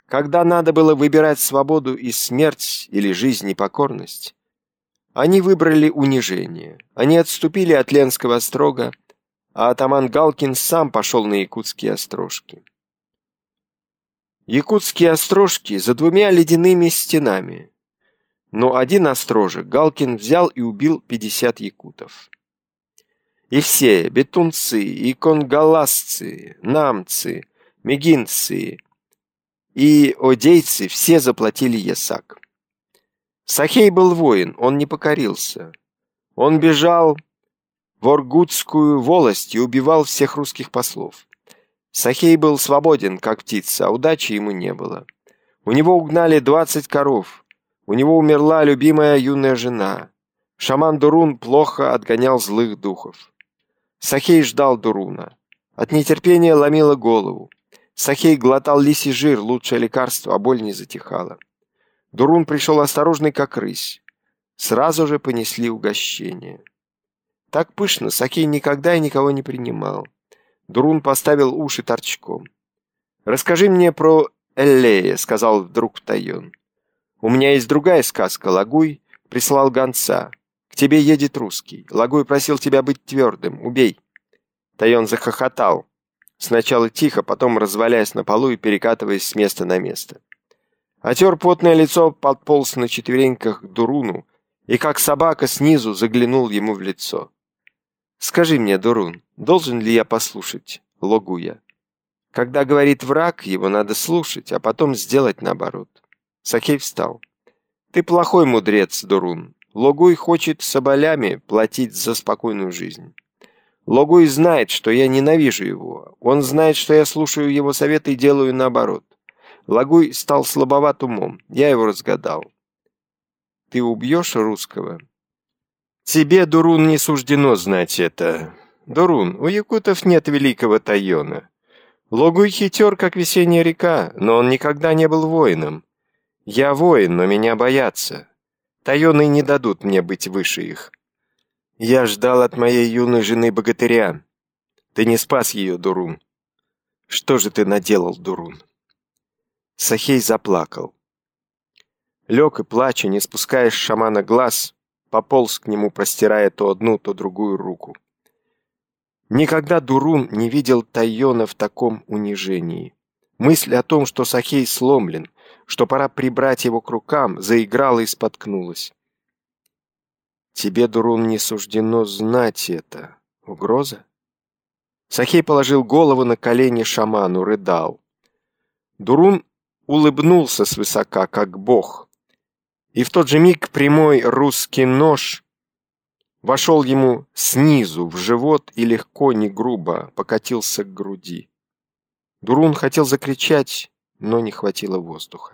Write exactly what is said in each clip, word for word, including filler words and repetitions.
Когда надо было выбирать свободу и смерть или жизнь и покорность, они выбрали унижение. Они отступили от Ленского острога, а атаман Галкин сам пошел на якутские острожки. Якутские острожки за двумя ледяными стенами. Но один острожек Галкин взял и убил пятьдесят якутов. И все, бетунцы, и конгаласцы, намцы, мегинцы и одейцы, все заплатили ясак. Сахей был воин, он не покорился. Он бежал в Оргутскую волость и убивал всех русских послов. Сахей был свободен, как птица, а удачи ему не было. У него угнали двадцать коров. У него умерла любимая юная жена. Шаман Дурун плохо отгонял злых духов. Сахей ждал Дуруна. От нетерпения ломило голову. Сахей глотал лисий жир, лучшее лекарство, а боль не затихала. Дурун пришел осторожный, как рысь. Сразу же понесли угощение. Так пышно Сахей никогда и никого не принимал. Дурун поставил уши торчком. «Расскажи мне про Эллея», — сказал вдруг Тайон. «У меня есть другая сказка. Лагуй прислал гонца. К тебе едет русский. Лагуй просил тебя быть твердым. Убей». Тайон захохотал. Сначала тихо, потом развалясь на полу и перекатываясь с места на место. Отер потное лицо, подполз на четвереньках к Дуруну и, как собака, снизу заглянул ему в лицо. «Скажи мне, Дурун, должен ли я послушать Логуя? Когда говорит враг, его надо слушать, а потом сделать наоборот». Сахей встал. «Ты плохой мудрец, Дурун. Логуй хочет соболями платить за спокойную жизнь. Логуй знает, что я ненавижу его. Он знает, что я слушаю его советы и делаю наоборот. Лагуй стал слабоват умом. Я его разгадал. Ты убьешь русского?» «Тебе, Дурун, не суждено знать это. Дурун, у якутов нет великого Тайона. Логуй хитер, как весенняя река, но он никогда не был воином. Я воин, но меня боятся. Тайоны не дадут мне быть выше их. Я ждал от моей юной жены богатыря. Ты не спас ее, Дурун. Что же ты наделал, Дурун?» Сахей заплакал. Лег и, плача, не спуская с шамана глаз, пополз к нему, простирая то одну, то другую руку. Никогда Дурун не видел Тайона в таком унижении. Мысль о том, что Сахей сломлен, что пора прибрать его к рукам, заиграла и споткнулась. «Тебе, Дурун, не суждено знать это. Угроза?» Сахей положил голову на колени шаману, рыдал. Дурун улыбнулся свысока, как бог. И в тот же миг прямой русский нож вошел ему снизу в живот и легко, не грубо покатился к груди. Дурун хотел закричать, но не хватило воздуха.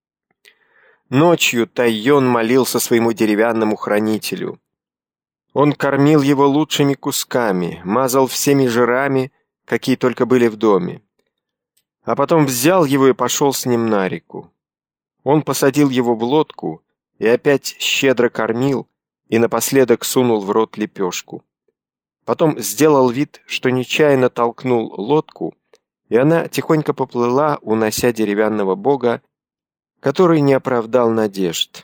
Ночью Тайон молился своему деревянному хранителю. Он кормил его лучшими кусками, мазал всеми жирами, какие только были в доме. А потом взял его и пошел с ним на реку. Он посадил его в лодку и опять щедро кормил, и напоследок сунул в рот лепешку. Потом сделал вид, что нечаянно толкнул лодку, и она тихонько поплыла, унося деревянного бога, который не оправдал надежд.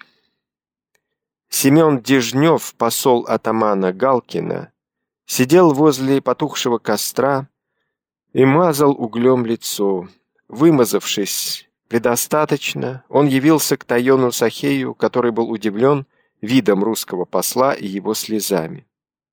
Семен Дежнев, посол атамана Галкина, сидел возле потухшего костра и мазал углем лицо. Вымазавшись предостаточно, он явился к Тайону Сахею, который был удивлен видом русского посла и его слезами.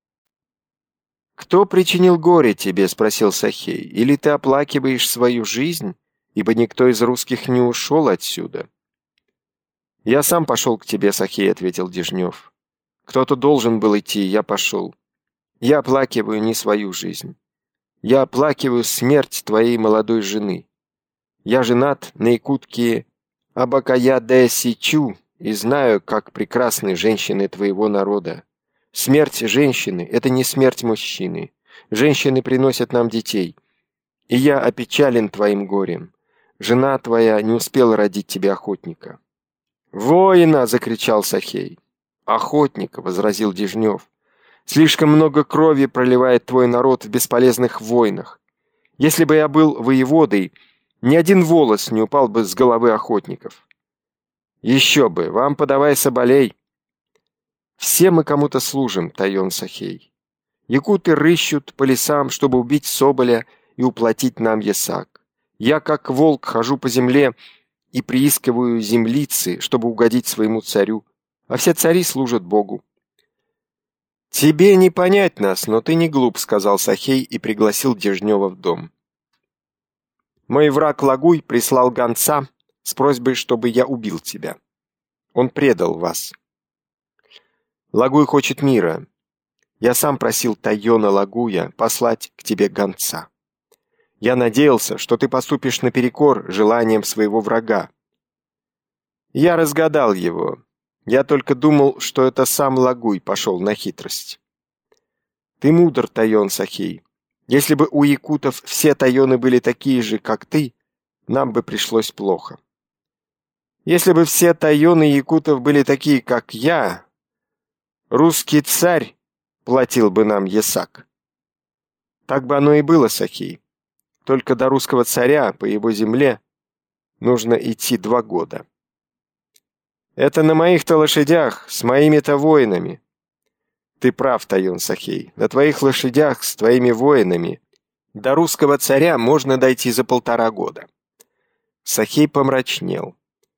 «Кто причинил горе тебе?» — спросил Сахей. «Или ты оплакиваешь свою жизнь, ибо никто из русских не ушел отсюда?» «Я сам пошел к тебе, Сахей», — ответил Дежнев. «Кто-то должен был идти, я пошел. Я оплакиваю не свою жизнь. Я оплакиваю смерть твоей молодой жены. Я женат на якутке Абакая-де-Сичу и знаю, как прекрасны женщины твоего народа. Смерть женщины — это не смерть мужчины. Женщины приносят нам детей. И я опечален твоим горем. Жена твоя не успела родить тебе охотника». «Воина!» — закричал Сахей. «Охотника!» — возразил Дежнев. «Слишком много крови проливает твой народ в бесполезных войнах. Если бы я был воеводой, ни один волос не упал бы с головы охотников. Еще бы, вам подавай соболей. Все мы кому-то служим, Тайон Сахей. Якуты рыщут по лесам, чтобы убить соболя и уплатить нам ясак. Я, как волк, хожу по земле и приискиваю землицы, чтобы угодить своему царю, а все цари служат Богу. «Тебе не понять нас, но ты не глуп», — сказал Сахей и пригласил Дежнева в дом. «Мой враг Лагуй прислал гонца с просьбой, чтобы я убил тебя. Он предал вас. Лагуй хочет мира. Я сам просил Тайона Лагуя послать к тебе гонца. Я надеялся, что ты поступишь наперекор желаниям своего врага. Я разгадал его. Я только думал, что это сам Лагуй пошел на хитрость. Ты мудр, Тайон Сахей. Если бы у якутов все тайоны были такие же, как ты, нам бы пришлось плохо. Если бы все тайоны якутов были такие, как я, русский царь платил бы нам ясак. Так бы оно и было, Сахей. Только до русского царя по его земле нужно идти два года. Это на моих-то лошадях, с моими-то воинами. Ты прав, Тайон Сахей. На твоих лошадях, с твоими воинами, до русского царя можно дойти за полтора года. Сахей помрачнел.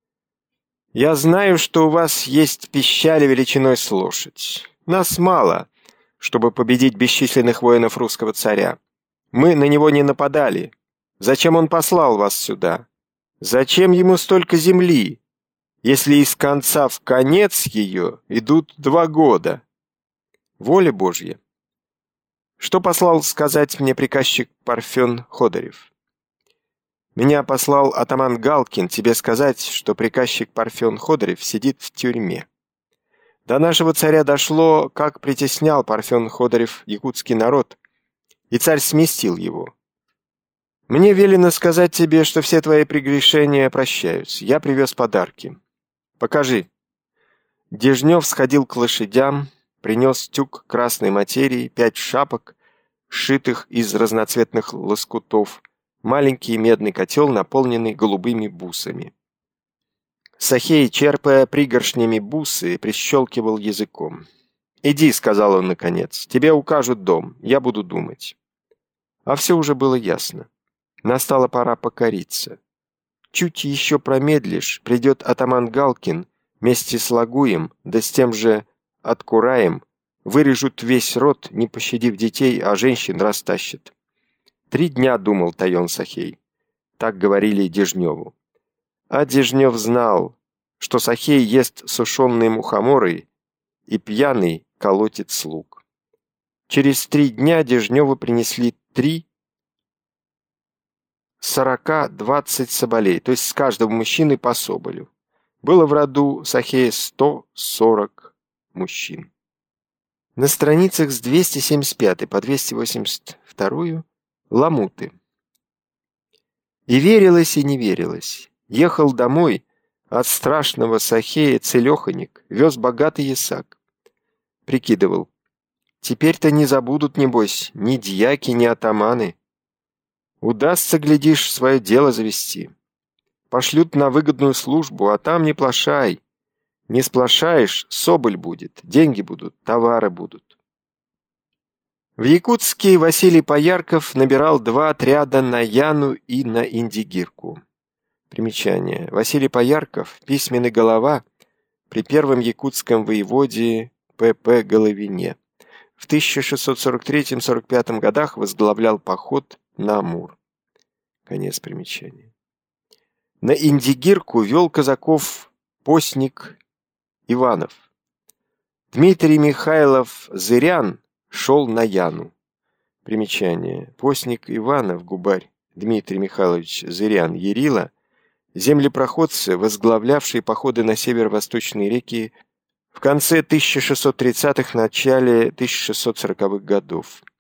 Я знаю, что у вас есть пищали величиной с лошадь. Нас мало, чтобы победить бесчисленных воинов русского царя. Мы на него не нападали. Зачем он послал вас сюда? Зачем ему столько земли, если из конца в конец ее идут два года? Воля Божья. Что послал сказать мне приказчик Парфен Ходорев? Меня послал атаман Галкин тебе сказать, что приказчик Парфен Ходорев сидит в тюрьме. До нашего царя дошло, как притеснял Парфен Ходорев якутский народ, и царь сместил его. Мне велено сказать тебе, что все твои прегрешения прощаются. Я привез подарки. Покажи. Дежнев сходил к лошадям, принес тюк красной материи, пять шапок, сшитых из разноцветных лоскутов, маленький медный котел, наполненный голубыми бусами. Сахей, черпая пригоршнями бусы, прищелкивал языком. «Иди», — сказал он наконец, — «тебе укажут дом, я буду думать». А все уже было ясно. Настала пора покориться. Чуть еще промедлишь, придет атаман Галкин вместе с Лагуем, да с тем же Откураем, вырежут весь род, не пощадив детей, а женщин растащат. Три дня думал Тайон Сахей. Так говорили Дежневу. А Дежнев знал, что Сахей ест сушеные мухоморы и пьяный колотит слуг. Через три дня Дежневу принесли три сорока двадцать соболей, то есть с каждого мужчины по соболю. Было в роду Сахея сто сорок мужчин. На страницах с двести семьдесят пятой по двести восемьдесят вторую ламуты. И верилось, и не верилось. Ехал домой от страшного Сахея целеханик, вез богатый ясак. Прикидывал. Теперь-то не забудут, небось, ни дьяки, ни атаманы. Удастся, глядишь, свое дело завести. Пошлют на выгодную службу, а там не плашай. Не сплошаешь, соболь будет, деньги будут, товары будут. В Якутске Василий Поярков набирал два отряда на Яну и на Индигирку. Примечание. Василий Поярков, письменный голова при первом якутском воеводе П П Головине. В тысяча шестьсот сорок третьем — сорок пятом годах возглавлял поход на Амур. Конец примечания. На Индигирку вел казаков постник Иванов. Дмитрий Михайлов Зырян шел на Яну. Примечание. Постник Иванов, губарь Дмитрий Михайлович Зырян Ярила, землепроходцы, возглавлявшие походы на северо-восточные реки в конце тысяча шестьсот тридцатых, начале тысяча шестьсот сороковых годов.